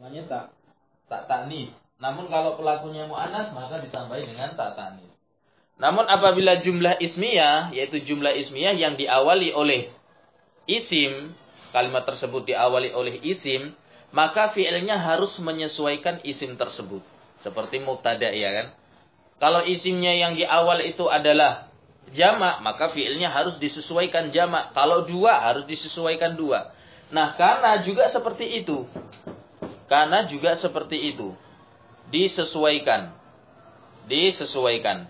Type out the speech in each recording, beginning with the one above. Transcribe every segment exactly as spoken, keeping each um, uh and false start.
namanya tak tak tanis. Namun kalau pelakunya muannas maka ditambahi dengan tak tanis. Namun apabila jumlah ismiyah, yaitu jumlah ismiyah yang diawali oleh isim, kalimat tersebut diawali oleh isim, maka fi'ilnya harus menyesuaikan isim tersebut. Seperti mubtada, ya kan? Kalau isimnya yang di awal itu adalah jamak, maka fi'ilnya harus disesuaikan jamak. Kalau dua, harus disesuaikan dua. Nah, kana juga seperti itu. Kana juga seperti itu. Disesuaikan. Disesuaikan.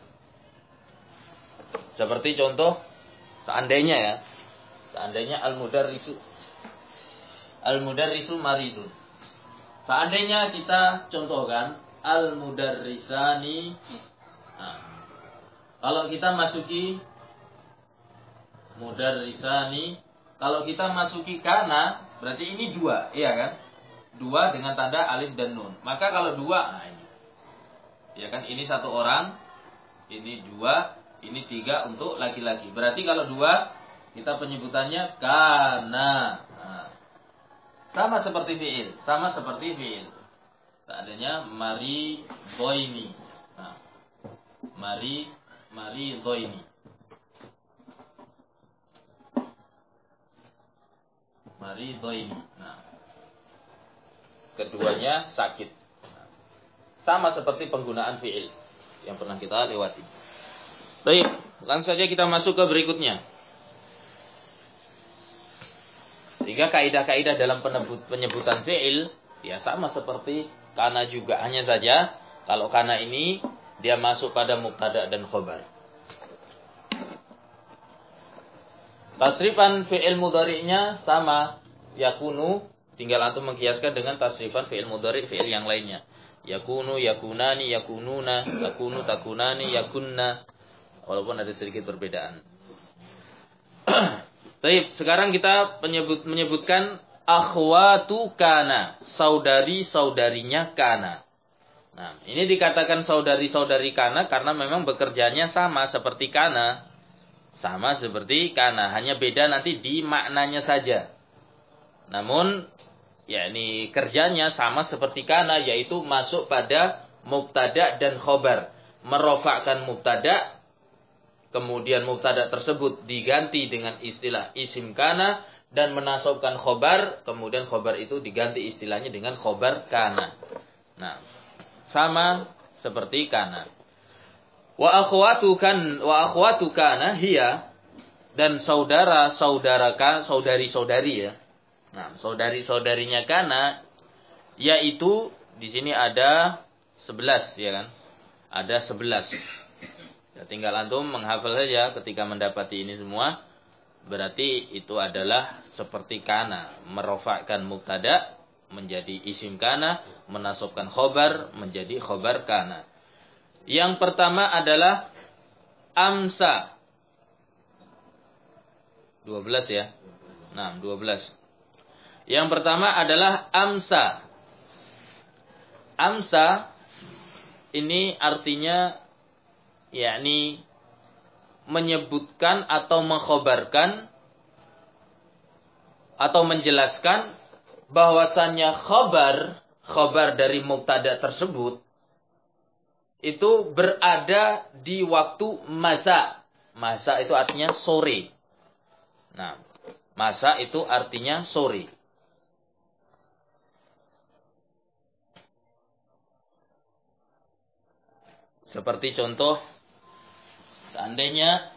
Seperti contoh, seandainya ya. Seandainya al-mudarrisu. Al-mudarrisu maridun. Seandainya kita contohkan al-mudarrisani. Nah, kalau kita masuki mudarrisani, kalau kita masuki kana, berarti ini dua, iya kan? Dua dengan tanda alif dan nun. Maka kalau dua, nah ini. Ya kan, ini satu orang, ini dua, ini tiga untuk laki-laki. Berarti kalau dua, kita penyebutannya kana. Nah, sama seperti fi'il, sama seperti fi'il. Seadanya mari doini. Nah, mari mari doini. Mari doini. Nah, keduanya sakit. Nah, sama seperti penggunaan fi'il yang pernah kita lewati. Baik, langsung saja kita masuk ke berikutnya. Sehingga kaidah-kaidah dalam penyebutan fi'il ya sama seperti kana juga, hanya saja kalau kana ini dia masuk pada mubtada dan khobar. Tasrifan fi'il mudhari'nya sama, yakunu, tinggal antum mengkiaskan dengan tasrifan fi'il mudhari' fi'il yang lainnya. Yakunu, yakunani, yakununa, takunu, takunani, yakunna. Walaupun ada sedikit perbedaan. Baik, sekarang kita menyebut, menyebutkan akhwatu kana, saudari-saudarinya kana. Nah, ini dikatakan saudari-saudari kana karena memang bekerjanya sama seperti kana. Sama seperti kana, hanya beda nanti di maknanya saja. Namun, ya ini kerjanya sama seperti kana, yaitu masuk pada mubtada dan khobar. Merofakkan mubtada, kemudian mubtada tersebut diganti dengan istilah isim kana dan menasobkan khobar, kemudian khobar itu diganti istilahnya dengan khobar kana. Nah, sama seperti kana. Wa akhwatu kan wa akhwatu kana hiya, dan saudara-saudara kan, saudari-saudari ya. Nah, saudari-saudarinya kana yaitu di sini ada sebelas ya kan? Ada sebelas. Ya, tinggal antum menghafal saja ketika mendapati ini semua. Berarti itu adalah seperti kana, merofakkan mubtada menjadi isim kana, menasabkan khobar menjadi khobar kana. Yang pertama adalah amsa. dua belas ya. Nah, dua belas. Yang pertama adalah amsa. Amsa ini artinya yakni menyebutkan atau mengkhabarkan atau menjelaskan bahwasannya khabar khabar dari mubtada tersebut itu berada di waktu masa. Masa itu artinya sore. Nah, masa itu artinya sore. Seperti contoh, seandainya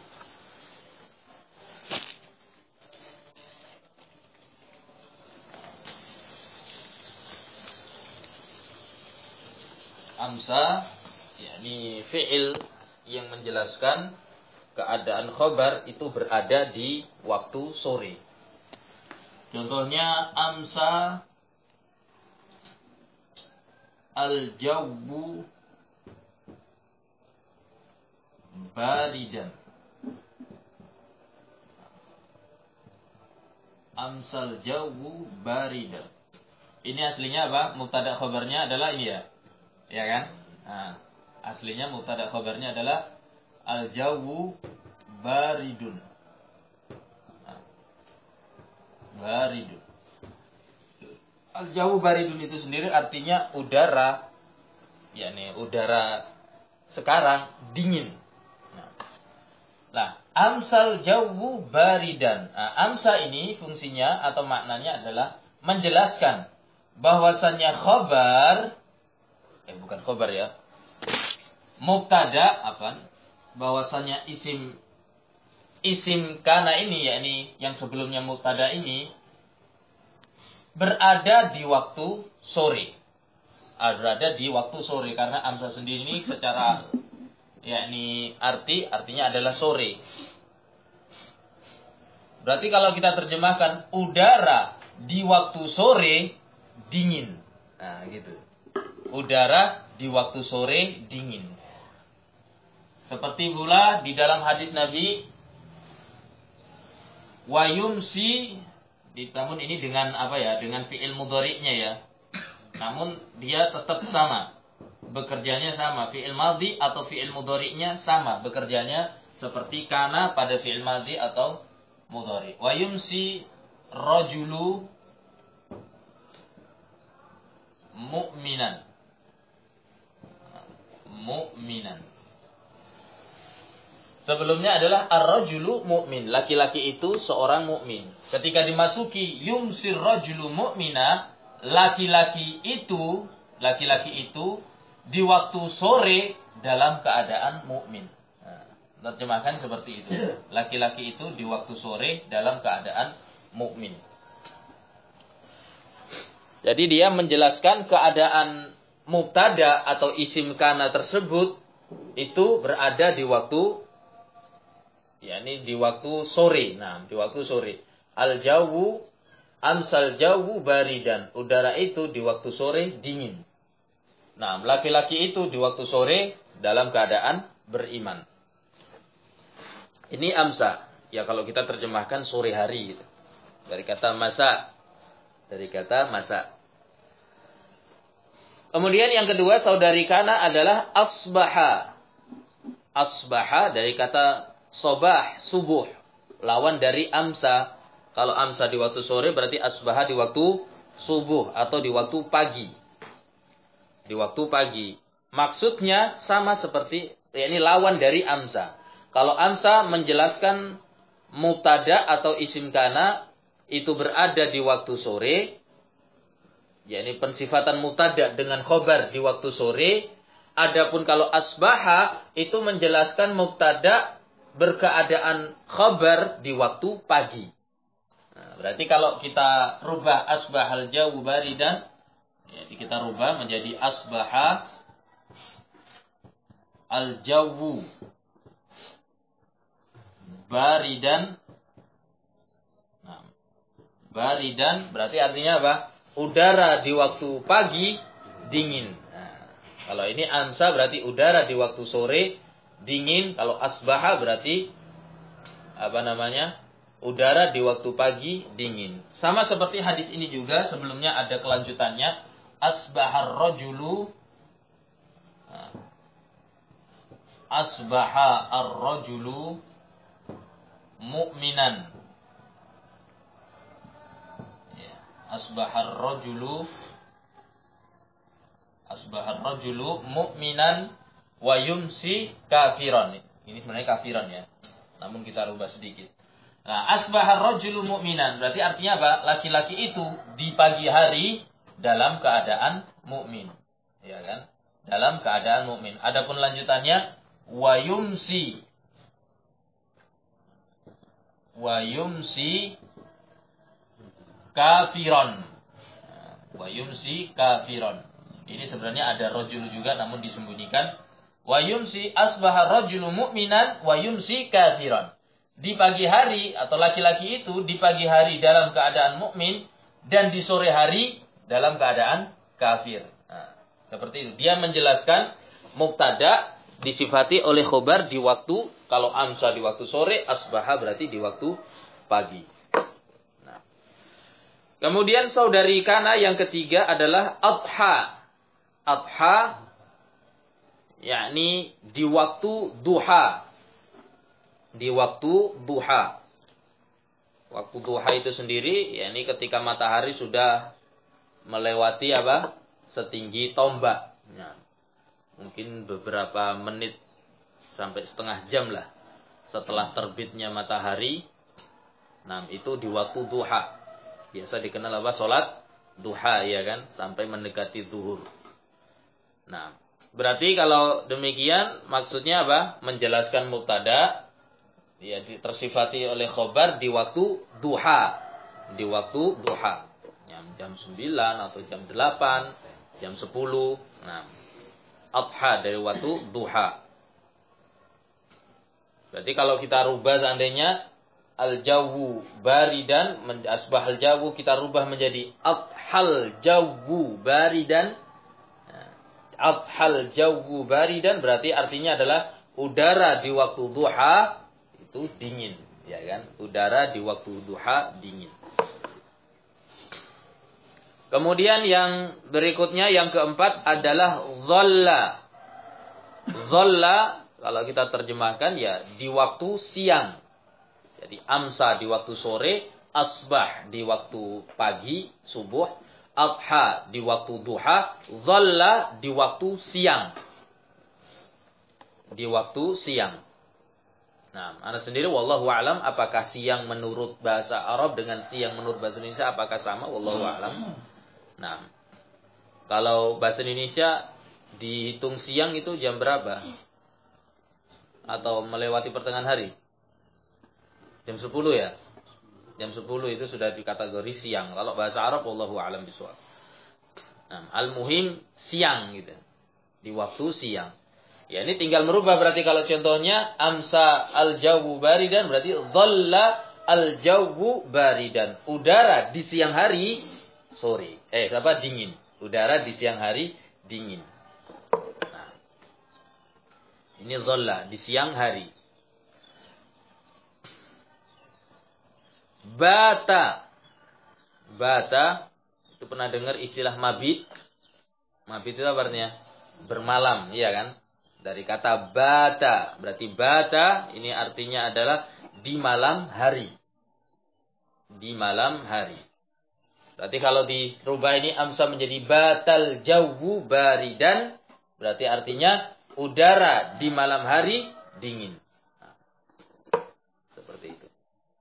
amsa, yakni fi'il yang menjelaskan keadaan khobar itu berada di waktu sore. Contohnya amsa al-jawwu baridan. Amsal jawwu baridan. Ini aslinya apa? Mubtada khabarnya adalah ini ya. Ya kan? Nah, aslinya mubtada khabarnya adalah al-jawwu baridun. Nah, baridun. Al-jawu baridun itu sendiri artinya udara, yakni udara sekarang dingin. Nah, nah amsal jawu baridan. Nah, amsa ini fungsinya atau maknanya adalah menjelaskan bahwasannya khobar, eh bukan khobar ya, mubtada apa? Bahwasannya isim isim kana ini, yakni yang sebelumnya mubtada ini berada di waktu sore. Berada di waktu sore karena amsa sendiri ini secara yakni arti artinya adalah sore. Berarti kalau kita terjemahkan udara di waktu sore dingin. Nah, gitu. Udara di waktu sore dingin. Seperti pula di dalam hadis Nabi wayumsi, namun ini dengan apa ya? Dengan fi'il mudhari'nya ya. Namun dia tetap sama. Bekerjanya sama. Fi'il madhi atau fi'il mudhari'nya sama. Bekerjanya seperti kana pada fi'il madhi atau mudhari'. Wa yumsi rajulu mu'minan. Mu'minan. Sebelumnya adalah ar-rajulu mu'min. Laki-laki itu seorang mukmin. Ketika dimasuki yumsir rajulu mu'mina, laki-laki itu, laki-laki itu di waktu sore dalam keadaan mukmin. Nah, terjemahkan seperti itu. Laki-laki itu di waktu sore dalam keadaan mukmin. Jadi dia menjelaskan keadaan mubtada atau isim kana tersebut itu berada di waktu, yakni di waktu sore. Nah, di waktu sore. Al-jawu amsal jawu baridan. Udara itu di waktu sore dingin. Nah, laki-laki itu di waktu sore dalam keadaan beriman. Ini amsa. Ya kalau kita terjemahkan sore hari gitu. Dari kata masa. Dari kata masa. Kemudian yang kedua saudari kana adalah asbaha. Asbaha dari kata sobah, subuh. Lawan dari amsa. Kalau amsa di waktu sore berarti asbaha di waktu subuh atau di waktu pagi. Di waktu pagi. Maksudnya sama seperti, yakni lawan dari amsa. Kalau amsa menjelaskan mubtada atau isim kana itu berada di waktu sore, yakni pensifatan mubtada dengan khobar di waktu sore. Adapun kalau asbaha itu menjelaskan mubtada berkeadaan khobar di waktu pagi. Nah, berarti kalau kita rubah asbahal jawu baridan, jadi kita rubah menjadi asbaha al jawu baridan. Nah, baridan berarti artinya apa? Udara di waktu pagi dingin. Nah, kalau ini amsa berarti udara di waktu sore dingin. Kalau asbaha berarti apa namanya? Udara di waktu pagi dingin. Sama seperti hadis ini juga sebelumnya ada kelanjutannya. Asbahar rajulu Asbaha ar-rajulu mu'minan. Asbahar rajulu Asbahar rajulu mu'minan wa yumsi kafiran. Ini sebenarnya kafiran ya. Namun kita rubah sedikit. Nah, asbahar rajulu mu'minan berarti artinya apa? Laki-laki itu di pagi hari dalam keadaan mukmin. Ya kan? Dalam keadaan mukmin. Adapun lanjutannya wa yumsi wa yumsi kafiran. Wa yumsi kafiran. Ini sebenarnya ada rajulu juga namun disembunyikan. Wa yumsi asbaha rajulu mu'minan wa yumsi kafiran. Di pagi hari atau laki-laki itu di pagi hari dalam keadaan mukmin dan di sore hari dalam keadaan kafir. Nah, seperti itu. Dia menjelaskan mubtada disifati oleh khobar di waktu, kalau amsa di waktu sore, asbaha berarti di waktu pagi. Nah. Kemudian saudari kana yang ketiga adalah adha. Adha yakni di waktu duha. Di waktu duha. Waktu duha itu sendiri yakni ketika matahari sudah melewati apa? Setinggi tombak. Nah, mungkin beberapa menit sampai setengah jam lah setelah terbitnya matahari. Nah, itu di waktu duha. Biasa dikenal apa? Salat duha, ya kan? Sampai mendekati zuhur. Nah, berarti kalau demikian maksudnya apa? Menjelaskan mubtada ya tersifati oleh khobar di waktu duha. Di waktu duha. Jam sembilan atau jam delapan, jam sepuluh. Nah, adha dari waktu duha. Berarti kalau kita rubah seandainya al-jawu baridan, asbahal jawu kita rubah menjadi adhal jawu baridan. Adhal jawu baridan berarti artinya adalah udara di waktu duha itu dingin, ya kan? Udara di waktu duha dingin. Kemudian yang berikutnya yang keempat adalah dhalla. Dhalla kalau kita terjemahkan ya di waktu siang. Jadi amsa di waktu sore, asbah di waktu pagi, subuh, adha di waktu duha, dhalla di waktu siang. Di waktu siang. Nah, Anda sendiri wallahu a'lam apakah siang menurut bahasa Arab dengan siang menurut bahasa Indonesia apakah sama? Wallahu a'lam. Nah, kalau bahasa Indonesia dihitung siang itu jam berapa? Atau melewati pertengahan hari? Jam sepuluh ya? Jam sepuluh itu sudah dikategori siang. Kalau bahasa Arab, wallahu a'lam bishawab. Nah, al-muhim siang gitu. Di waktu siang. Ya, ini tinggal merubah berarti kalau contohnya amsa al-jawu baridan berarti dhalla al-jawu baridan. Udara di siang hari sore. Eh, siapa? Dingin. Udara di siang hari dingin. Nah, ini dhalla di siang hari. Bata. Bata. Itu pernah dengar istilah mabit? Mabit itu apa artinya? Bermalam, iya kan? Dari kata bata. Berarti bata ini artinya adalah di malam hari. Di malam hari. Berarti kalau dirubah ini amsa menjadi batal jawu baridan. Berarti artinya udara di malam hari dingin. Nah, seperti itu.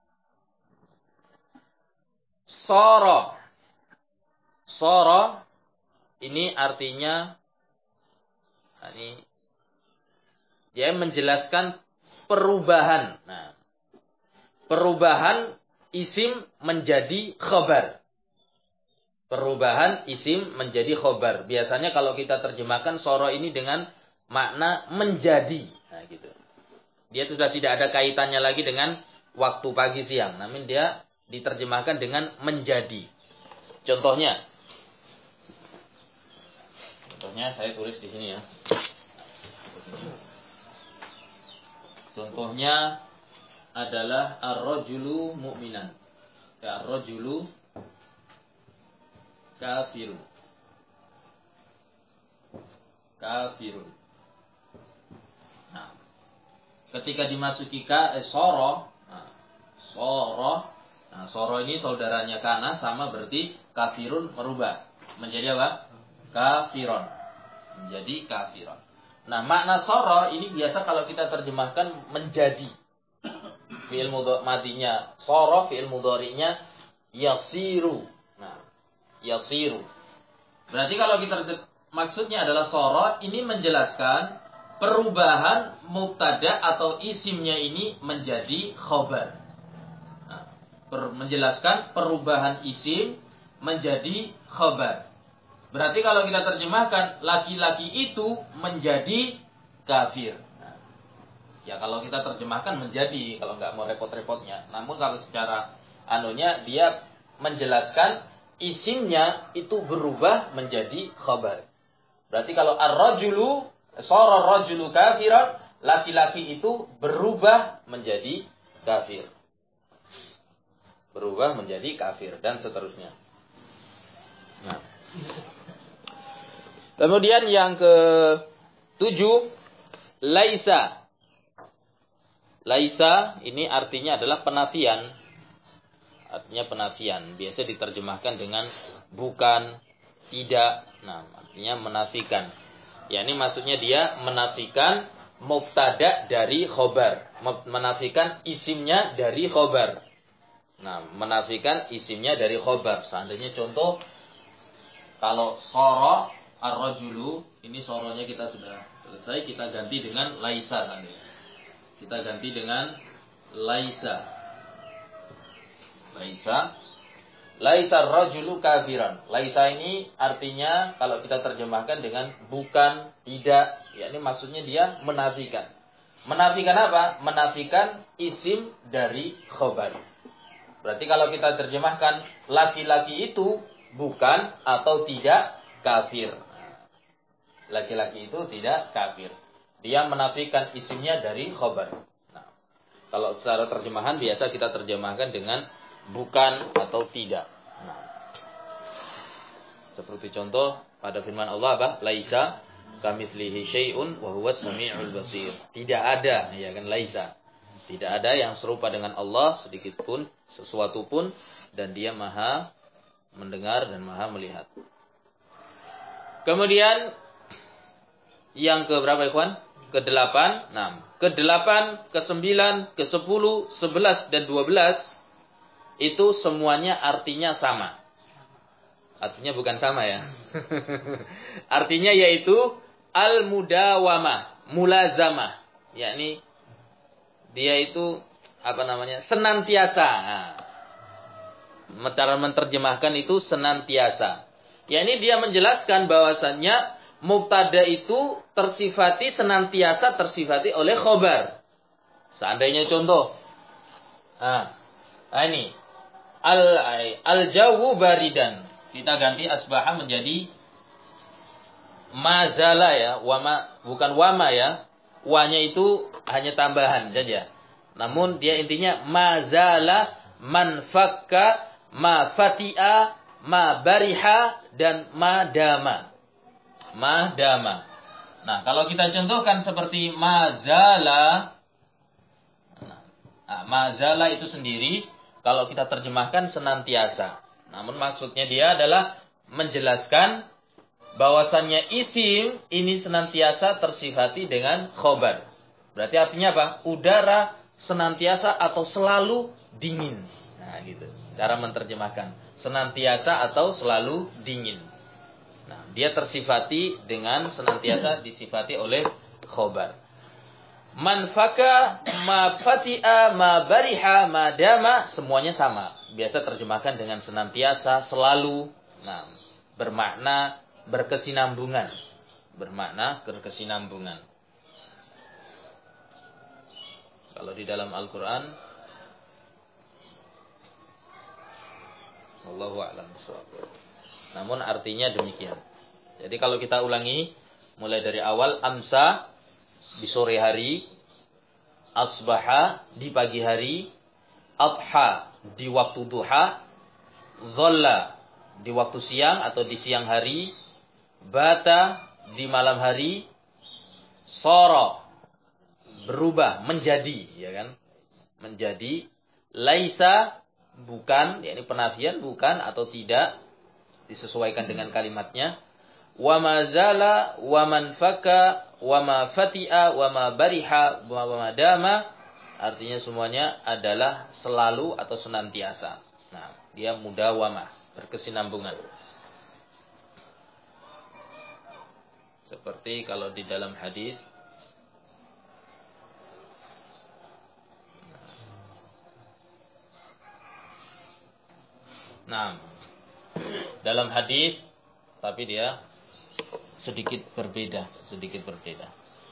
Soro. Soro ini artinya ini dia menjelaskan perubahan. Nah, perubahan isim menjadi khabar. Perubahan isim menjadi khobar. Biasanya kalau kita terjemahkan soro ini dengan makna menjadi. Nah, gitu. Dia sudah tidak ada kaitannya lagi dengan waktu pagi siang. Namun dia diterjemahkan dengan menjadi. Contohnya. Contohnya saya tulis di sini ya. Contohnya adalah ar-rajulu mu'minan. Ya, ar-rajulu kafirun. Kafirun. Nah, ketika dimasuki ka, eh, soro, nah, soro, nah, soro ini saudaranya kana sama berarti kafirun merubah menjadi apa? Kafiron. Menjadi kafiron. Nah, makna soro ini biasa kalau kita terjemahkan menjadi. Fi'il mudhari madinya soro, fi'il mudhari'nya yasiru. Nah, yasiru. Berarti kalau kita maksudnya adalah soro ini menjelaskan perubahan mubtada atau isimnya ini menjadi khobar. Nah, per, menjelaskan perubahan isim menjadi khobar. Berarti kalau kita terjemahkan laki-laki itu menjadi kafir. Nah, ya kalau kita terjemahkan menjadi kalau nggak mau repot-repotnya. Namun kalau secara anunya dia menjelaskan isimnya itu berubah menjadi khabar. Berarti kalau ar-rajulu, sara ar-rajulu kafiran, laki-laki itu berubah menjadi kafir. Berubah menjadi kafir dan seterusnya. Nah. Kemudian yang ke tujuh, laisa. Laisa ini artinya adalah penafian. Artinya penafian. Biasa diterjemahkan dengan bukan, tidak. Nah, artinya menafikan. Ya, ini maksudnya dia menafikan mubtada dari khobar. Menafikan isimnya dari khobar. Nah, menafikan isimnya dari khobar. Seandainya contoh, kalau soro ar-rajulu, ini soronya kita sudah selesai, kita ganti dengan laisa tadi. Kita ganti dengan laisa. Laisa. Laisa ar-rajulu kafiran. Laisa ini artinya kalau kita terjemahkan dengan bukan, tidak, ya ini maksudnya dia menafikan. Menafikan apa? Menafikan isim dari khobar. Berarti kalau kita terjemahkan laki-laki itu bukan atau tidak kafir. Laki-laki itu tidak kafir. Dia menafikan isimnya dari khobar. Nah, kalau secara terjemahan biasa kita terjemahkan dengan bukan atau tidak. Nah, seperti contoh pada firman Allah apa? Laisa kamitslihi syai'un wa huwas samiul basir. Tidak ada, ya kan, laisa. Tidak ada yang serupa dengan Allah sedikit pun, sesuatu pun, dan dia maha mendengar dan maha melihat. Kemudian yang ke berapa, ikhwan? Ke delapan, enam. Ke delapan, ke sembilan, ke sepuluh, sebelas, dan dua belas itu semuanya artinya sama. Artinya bukan sama ya. Artinya yaitu al-mudawamah, mulazamah. Yakni dia itu apa namanya? Senantiasa. Nah, cara menerjemahkan itu senantiasa. Yakni dia menjelaskan bahwasannya mubtada itu tersifati senantiasa tersifati oleh khobar. Seandainya contoh. Nah, ini al al-jawu baridan. Kita ganti asbaha menjadi mazala ya, wama bukan wama ya. Wanya itu hanya tambahan saja. Namun dia intinya mazala, manfakka, ma fati'a, ma bariha, dan madama. Madama. Nah, kalau kita contohkan seperti mazala, nah, mazala itu sendiri kalau kita terjemahkan senantiasa. Namun maksudnya dia adalah menjelaskan bahwasannya isim ini senantiasa tersifati dengan khobar. Berarti artinya apa? Udara senantiasa atau selalu dingin. Nah, gitu. Cara menerjemahkan. Senantiasa atau selalu dingin. Nah, dia tersifati dengan senantiasa disifati oleh khobar. Manfaka, ma fati'a, ma bariha, ma dama, semuanya sama. Biasa terjemahkan dengan senantiasa, selalu. Nah, bermakna berkesinambungan. Bermakna berkesinambungan. Kalau di dalam Al-Quran, Wallahu a'lam bishawab. Namun artinya demikian. Jadi kalau kita ulangi, mulai dari awal, amsa di sore hari, asbaha di pagi hari, adha di waktu duha, dhalla di waktu siang atau di siang hari, bata di malam hari, sara berubah menjadi, ya kan? Menjadi, laisa bukan, yakni penafian bukan atau tidak, disesuaikan dengan kalimatnya. Wa ma zala wa man faka wa ma fati'a wa ma bariha wa ma dama, artinya semuanya adalah selalu atau senantiasa. Nah, dia mudawamah, berkesinambungan. Seperti kalau di dalam hadis, nah, dalam hadis, tapi dia sedikit berbeda, sedikit berbeda.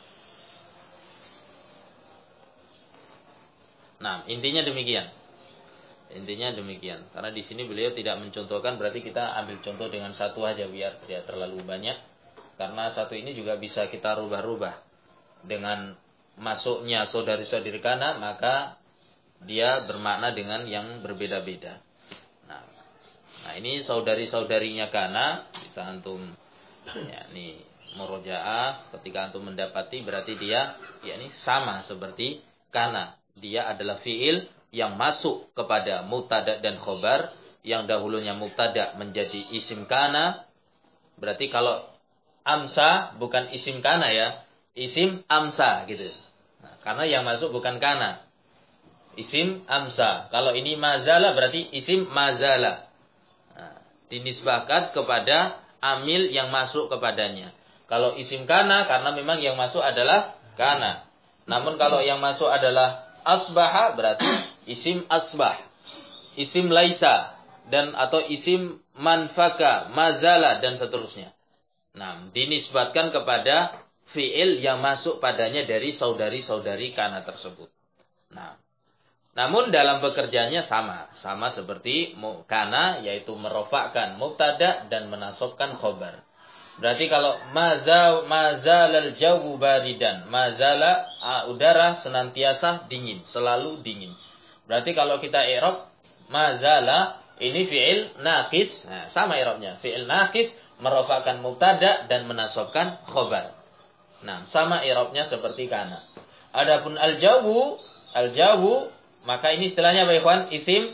Nah, intinya demikian. Intinya demikian. Karena di sini beliau tidak mencontohkan, berarti kita ambil contoh dengan satu aja biar tidak terlalu banyak. Karena satu ini juga bisa kita rubah-rubah. Dengan masuknya saudari-saudari kana, maka dia bermakna dengan yang berbeda-beda. Nah, nah ini saudari-saudarinya kana, bisa antum ya ini murojaah, ketika antum mendapati berarti dia ya ini sama seperti kana. Dia adalah fiil yang masuk kepada mubtada dan khobar, yang dahulunya mubtada menjadi isim kana, Berarti kalau amsa bukan isim kana ya, isim amsa gitu. Nah, karena yang masuk bukan kana. Isim amsa. Kalau ini mazala berarti isim mazala. Nah, dinisbahkan kepada amil yang masuk kepadanya. Kalau isim kana karena memang yang masuk adalah kana. Namun kalau yang masuk adalah asbaha berarti isim asbah. Isim laisa dan atau isim manfaka, mazala dan seterusnya. Nah, dinisbatkan kepada fi'il yang masuk padanya dari saudari-saudari kana tersebut. Nah, namun dalam bekerjanya sama, sama seperti kana yaitu merofakkan mubtada dan menasobkan khobar. Berarti kalau maza mazalal jawu baridan, mazala udara senantiasa dingin, selalu dingin. Berarti kalau kita i'rab mazala ini fi'il naqis, nah, sama i'rabnya, fi'il naqis merofakkan mubtada dan menasobkan khobar. Nah, sama i'rabnya seperti kana. Adapun al-jawu, al-jawu maka ini istilahnya apa ikhwan? Isim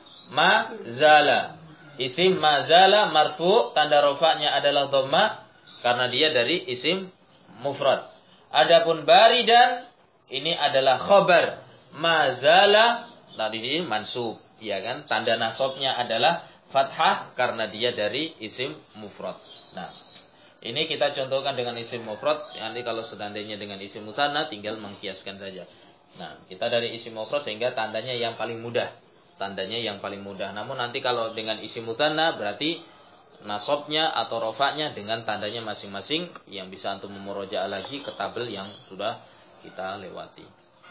mazala. Isim mazala marfu, tanda rofaknya adalah dhamma karena dia dari isim mufrad. Adapun baridan ini adalah khobar mazala, tadi ini mansub, ya kan? Tanda nasabnya adalah fathah karena dia dari isim mufrad. Nah, ini kita contohkan dengan isim mufrad. Nanti kalau seandainya dengan isim musanna tinggal mengkiaskan saja. Nah, kita dari isim mufrad sehingga tandanya yang paling mudah. Tandanya yang paling mudah. Namun nanti kalau dengan isim musanna berarti nasabnya atau rofaknya dengan tandanya masing-masing yang bisa antum memurojaah lagi ke tabel yang sudah kita lewati.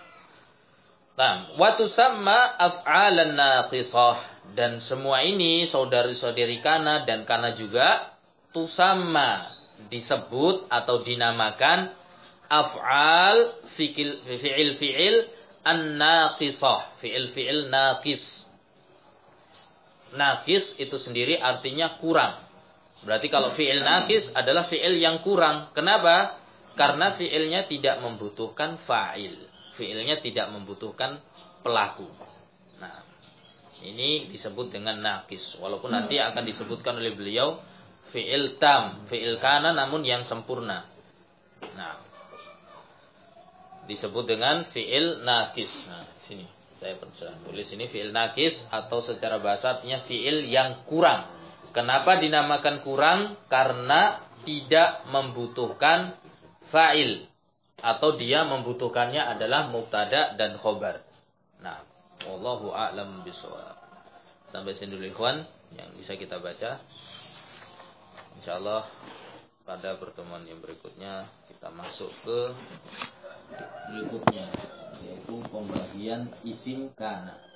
Nah, wa tusamma af'alan naqisah, dan semua ini saudari-saudari kana dan kana juga tusamma disebut atau dinamakan af'al fi'il fi'il an-naqisah, fi'il-fi'il naqis. Naqis itu sendiri artinya kurang. Berarti kalau fi'il naqis adalah fi'il yang kurang. Kenapa? Karena fi'ilnya tidak membutuhkan fa'il. Fi'ilnya tidak membutuhkan pelaku. Nah, ini disebut dengan naqis. Walaupun nanti akan disebutkan oleh beliau fi'il tam, fi'il kana namun yang sempurna. Nah, disebut dengan fi'il naqis. Nah, sini saya perjelas tulis ini fi'il naqis atau secara bahasa artinya fi'il yang kurang. Kenapa dinamakan kurang? Karena tidak membutuhkan fa'il atau dia membutuhkannya adalah mubtada dan khobar. Nah, wallahu a'lam bishawab. Sampai sini dulu ikhwan yang bisa kita baca. Insyaallah pada pertemuan yang berikutnya kita masuk ke berikutnya yaitu pembagian isim kana.